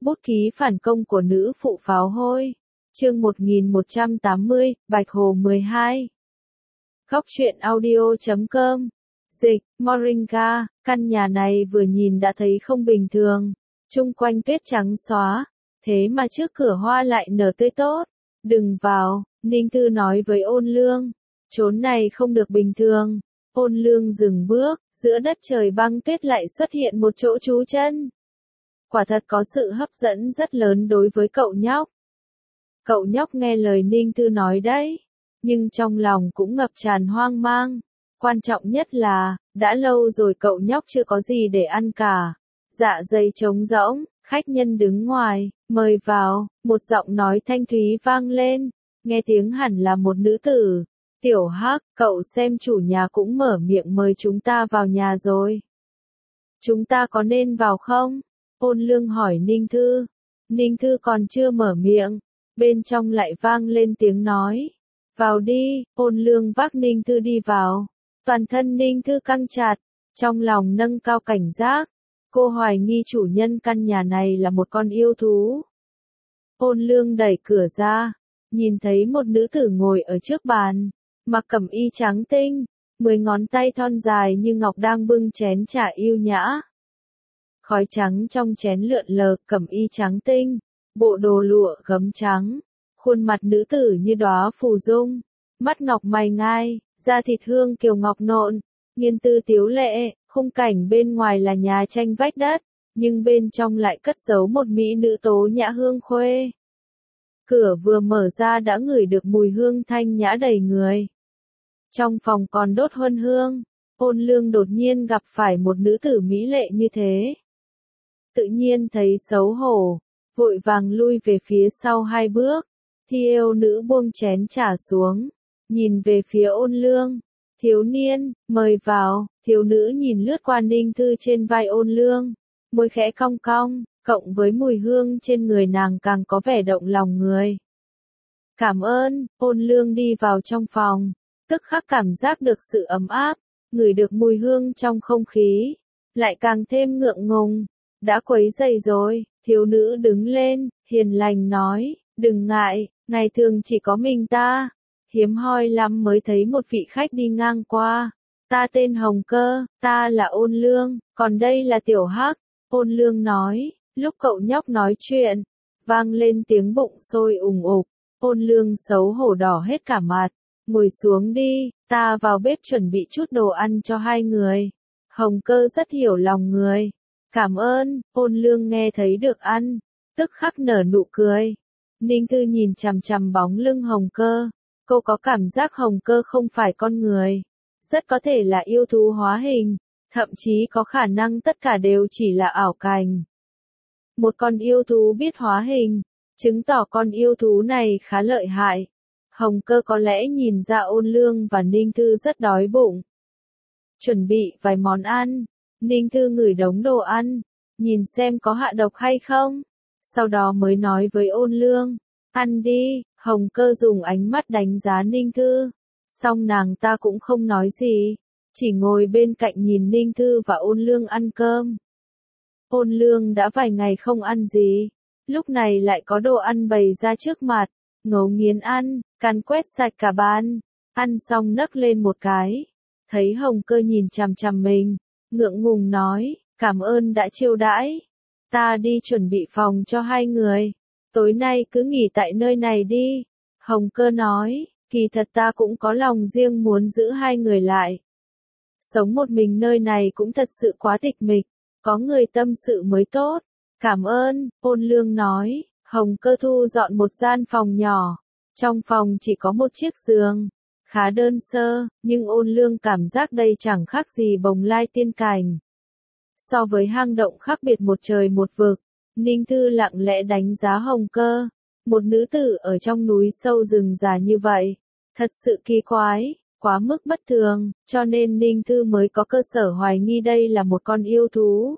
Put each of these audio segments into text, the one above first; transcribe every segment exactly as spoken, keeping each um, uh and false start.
Bút ký phản công của nữ phụ pháo hôi. Chương một nghìn một trăm tám mươi, Bạch Hồ mười hai. Góc truyện audio chấm com. Dịch, Moringa, căn nhà này vừa nhìn đã thấy không bình thường. Chung quanh tuyết trắng xóa, thế mà trước cửa hoa lại nở tươi tốt. Đừng vào, Ninh Thư nói với Ôn Lương. Chốn này không được bình thường. Ôn Lương dừng bước, giữa đất trời băng tuyết lại xuất hiện một chỗ trú chân. Quả thật có sự hấp dẫn rất lớn đối với cậu nhóc. Cậu nhóc nghe lời Ninh Thư nói đấy, nhưng trong lòng cũng ngập tràn hoang mang. Quan trọng nhất là, đã lâu rồi cậu nhóc chưa có gì để ăn cả. Dạ dày trống rỗng, khách nhân đứng ngoài, mời vào, một giọng nói thanh thúy vang lên, nghe tiếng hẳn là một nữ tử. Tiểu Hắc, cậu xem chủ nhà cũng mở miệng mời chúng ta vào nhà rồi. Chúng ta có nên vào không? Ôn Lương hỏi Ninh Thư. Ninh Thư còn chưa mở miệng, bên trong lại vang lên tiếng nói. Vào đi, Ôn Lương vác Ninh Thư đi vào. Toàn thân Ninh Thư căng chặt, trong lòng nâng cao cảnh giác. Cô hoài nghi chủ nhân căn nhà này là một con yêu thú. Ôn Lương đẩy cửa ra, nhìn thấy một nữ tử ngồi ở trước bàn, mặc cẩm y trắng tinh, mười ngón tay thon dài như ngọc đang bưng chén trà yêu nhã. Khói trắng trong chén lượn lờ, cẩm y trắng tinh, bộ đồ lụa gấm trắng, khuôn mặt nữ tử như đóa phù dung, mắt ngọc mày ngai, da thịt hương kiều ngọc nộn, nghiên tư tiếu lệ. Khung cảnh bên ngoài là nhà tranh vách đất, nhưng bên trong lại cất giấu một mỹ nữ tố nhã hương khuê. Cửa vừa mở ra đã ngửi được mùi hương thanh nhã đầy người. Trong phòng còn đốt huân hương, Ôn Lương đột nhiên gặp phải một nữ tử mỹ lệ như thế. Tự nhiên thấy xấu hổ, vội vàng lui về phía sau hai bước. Thi yêu nữ buông chén trà xuống, nhìn về phía Ôn Lương. Thiếu niên, mời vào. Thiếu nữ nhìn lướt qua Ninh Thư trên vai Ôn Lương, môi khẽ cong cong, cộng với mùi hương trên người nàng càng có vẻ động lòng người. Cảm ơn, Ôn Lương đi vào trong phòng, tức khắc cảm giác được sự ấm áp, ngửi được mùi hương trong không khí, lại càng thêm ngượng ngùng. Đã quấy rầy rồi, thiếu nữ đứng lên, hiền lành nói, đừng ngại, ngày thường chỉ có mình ta, hiếm hoi lắm mới thấy một vị khách đi ngang qua. Ta tên Hồng Cơ, ta là Ôn Lương, còn đây là Tiểu Hắc. Ôn Lương nói, lúc cậu nhóc nói chuyện, vang lên tiếng bụng sôi ùng ục. Ôn Lương xấu hổ đỏ hết cả mặt, ngồi xuống đi, ta vào bếp chuẩn bị chút đồ ăn cho hai người. Hồng Cơ rất hiểu lòng người. Cảm ơn, Ôn Lương nghe thấy được ăn, tức khắc nở nụ cười. Ninh Thư nhìn chằm chằm bóng lưng Hồng Cơ, cô có cảm giác Hồng Cơ không phải con người. Rất có thể là yêu thú hóa hình, thậm chí có khả năng tất cả đều chỉ là ảo cảnh. Một con yêu thú biết hóa hình, chứng tỏ con yêu thú này khá lợi hại. Hồng Cơ có lẽ nhìn ra Ôn Lương và Ninh Thư rất đói bụng. Chuẩn bị vài món ăn, Ninh Thư ngửi đống đồ ăn, nhìn xem có hạ độc hay không. Sau đó mới nói với Ôn Lương, ăn đi. Hồng Cơ dùng ánh mắt đánh giá Ninh Thư. Xong nàng ta cũng không nói gì, chỉ ngồi bên cạnh nhìn Ninh Thư và Ôn Lương ăn cơm. Ôn Lương đã vài ngày không ăn gì, lúc này lại có đồ ăn bày ra trước mặt, ngấu nghiến ăn, càn quét sạch cả bàn, ăn xong nấc lên một cái, thấy Hồng Cơ nhìn chằm chằm mình, ngượng ngùng nói, cảm ơn đã chiêu đãi, ta đi chuẩn bị phòng cho hai người, tối nay cứ nghỉ tại nơi này đi. Hồng Cơ nói, kỳ thật ta cũng có lòng riêng muốn giữ hai người lại. Sống một mình nơi này cũng thật sự quá tịch mịch, có người tâm sự mới tốt. Cảm ơn, Ôn Lương nói. Hồng Cơ thu dọn một gian phòng nhỏ. Trong phòng chỉ có một chiếc giường, khá đơn sơ, nhưng Ôn Lương cảm giác đây chẳng khác gì bồng lai tiên cảnh. So với hang động khác biệt một trời một vực, Ninh Thư lặng lẽ đánh giá Hồng Cơ. Một nữ tử ở trong núi sâu rừng già như vậy, thật sự kỳ quái, quá mức bất thường, cho nên Ninh Thư mới có cơ sở hoài nghi đây là một con yêu thú.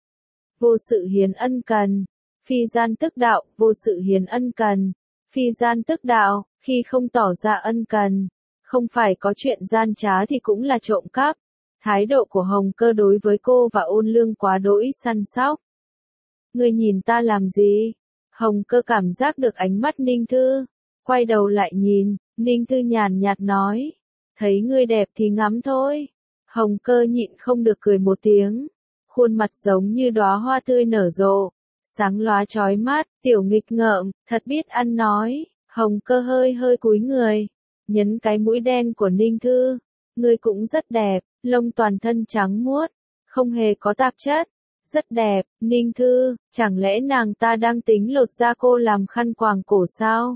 Vô sự hiến ân cần, phi gian tức đạo, vô sự hiến ân cần, phi gian tức đạo, khi không tỏ ra ân cần, không phải có chuyện gian trá thì cũng là trộm cắp. Thái độ của Hồng Cơ đối với cô và Ôn Lương quá đỗi săn sóc. Ngươi nhìn ta làm gì? Hồng Cơ cảm giác được ánh mắt Ninh Thư. Quay đầu lại nhìn, Ninh Thư nhàn nhạt nói. Thấy ngươi đẹp thì ngắm thôi. Hồng Cơ nhịn không được cười một tiếng. Khuôn mặt giống như đóa hoa tươi nở rộ. Sáng lóa chói mắt, tiểu nghịch ngợm, thật biết ăn nói. Hồng Cơ hơi hơi cúi người. Nhấn cái mũi đen của Ninh Thư. Ngươi cũng rất đẹp, lông toàn thân trắng muốt. Không hề có tạp chất. Rất đẹp, Ninh Thư, chẳng lẽ nàng ta đang tính lột da cô làm khăn quàng cổ sao?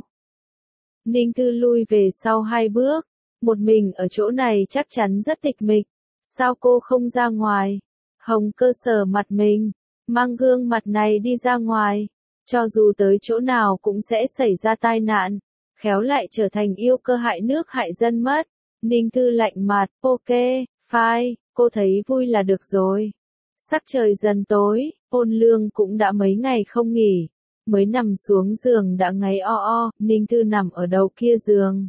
Ninh Thư lui về sau hai bước, một mình ở chỗ này chắc chắn rất tịch mịch, sao cô không ra ngoài? Hồng Cơ sờ mặt mình, mang gương mặt này đi ra ngoài, cho dù tới chỗ nào cũng sẽ xảy ra tai nạn, khéo lại trở thành yêu cơ hại nước hại dân mất. Ninh Thư lạnh mặt, ok, fine, cô thấy vui là được rồi. Sắc trời dần tối, Ôn Lương cũng đã mấy ngày không nghỉ, mới nằm xuống giường đã ngáy o o, Ninh Thư nằm ở đầu kia giường.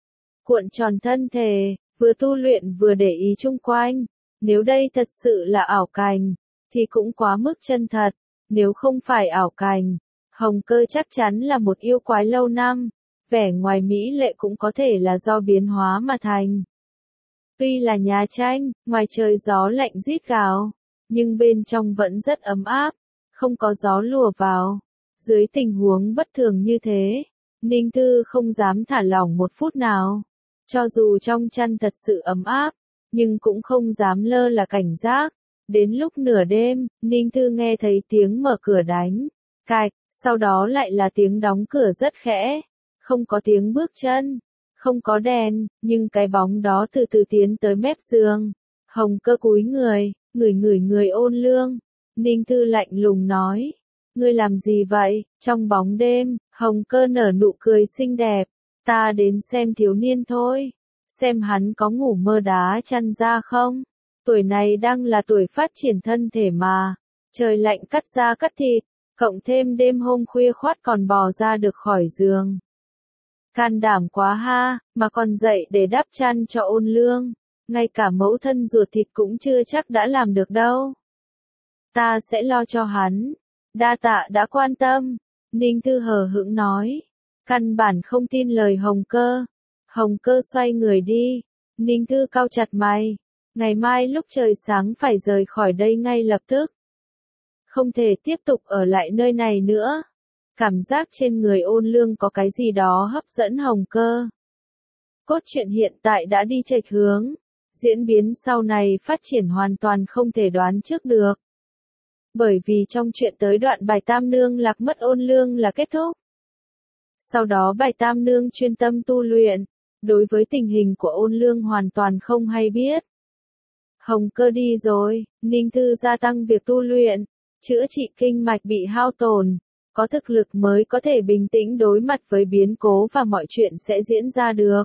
Cuộn tròn thân thể, vừa tu luyện vừa để ý chung quanh, nếu đây thật sự là ảo cảnh, thì cũng quá mức chân thật, nếu không phải ảo cảnh, Hồng Cơ chắc chắn là một yêu quái lâu năm, vẻ ngoài mỹ lệ cũng có thể là do biến hóa mà thành. Tuy là nhà tranh, ngoài trời gió lạnh rít gào, nhưng bên trong vẫn rất ấm áp, không có gió lùa vào. Dưới tình huống bất thường như thế, Ninh Thư không dám thả lỏng một phút nào. Cho dù trong chăn thật sự ấm áp, nhưng cũng không dám lơ là cảnh giác. Đến lúc nửa đêm, Ninh Thư nghe thấy tiếng mở cửa đánh, cạch, sau đó lại là tiếng đóng cửa rất khẽ. Không có tiếng bước chân, không có đèn, nhưng cái bóng đó từ từ tiến tới mép giường. Hồng Cơ cúi người, ngửi ngửi người Ôn Lương. Ninh Thư lạnh lùng nói, ngươi làm gì vậy? Trong bóng đêm, Hồng Cơ nở nụ cười xinh đẹp, ta đến xem thiếu niên thôi, xem hắn có ngủ mơ đá chăn ra không? Tuổi này đang là tuổi phát triển thân thể mà, trời lạnh cắt da cắt thịt, cộng thêm đêm hôm khuya khoắt còn bò ra được khỏi giường. Can đảm quá ha, mà còn dậy để đắp chăn cho Ôn Lương, ngay cả mẫu thân ruột thịt cũng chưa chắc đã làm được đâu. Ta sẽ lo cho hắn, đa tạ đã quan tâm, Ninh Thư hờ hững nói, căn bản không tin lời Hồng Cơ. Hồng Cơ xoay người đi, Ninh Thư cau chặt mày, ngày mai lúc trời sáng phải rời khỏi đây ngay lập tức. Không thể tiếp tục ở lại nơi này nữa. Cảm giác trên người Ôn Lương có cái gì đó hấp dẫn Hồng Cơ. Cốt truyện hiện tại đã đi chệch hướng, diễn biến sau này phát triển hoàn toàn không thể đoán trước được. Bởi vì trong chuyện tới đoạn bài Tam Nương lạc mất Ôn Lương là kết thúc. Sau đó bài Tam Nương chuyên tâm tu luyện, đối với tình hình của Ôn Lương hoàn toàn không hay biết. Hồng Cơ đi rồi, Ninh Thư gia tăng việc tu luyện, chữa trị kinh mạch bị hao tổn, có thực lực mới có thể bình tĩnh đối mặt với biến cố và mọi chuyện sẽ diễn ra được.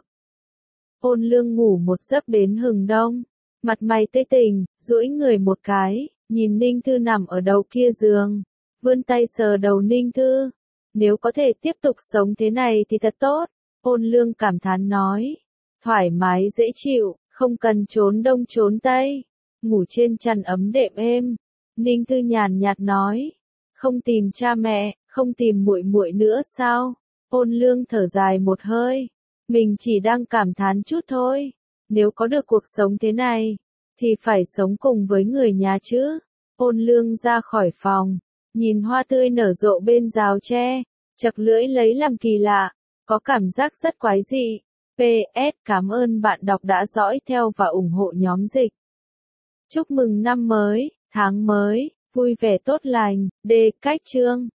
Ôn Lương ngủ một giấc đến hừng đông, mặt mày tê tỉnh, duỗi người một cái, nhìn Ninh Thư nằm ở đầu kia giường, vươn tay sờ đầu Ninh Thư. Nếu có thể tiếp tục sống thế này thì thật tốt, Ôn Lương cảm thán nói. Thoải mái dễ chịu, không cần trốn đông trốn tây, ngủ trên chăn ấm đệm êm. Ninh Thư nhàn nhạt nói, không tìm cha mẹ, không tìm muội muội nữa sao? Ôn Lương thở dài một hơi, mình chỉ đang cảm thán chút thôi. Nếu có được cuộc sống thế này, thì phải sống cùng với người nhà chứ. Ôn Lương ra khỏi phòng, nhìn hoa tươi nở rộ bên rào tre, chật lưỡi lấy làm kỳ lạ, có cảm giác rất quái dị. pê ét Cảm ơn bạn đọc đã dõi theo và ủng hộ nhóm dịch. Chúc mừng năm mới, tháng mới, vui vẻ tốt lành, đề cách chương.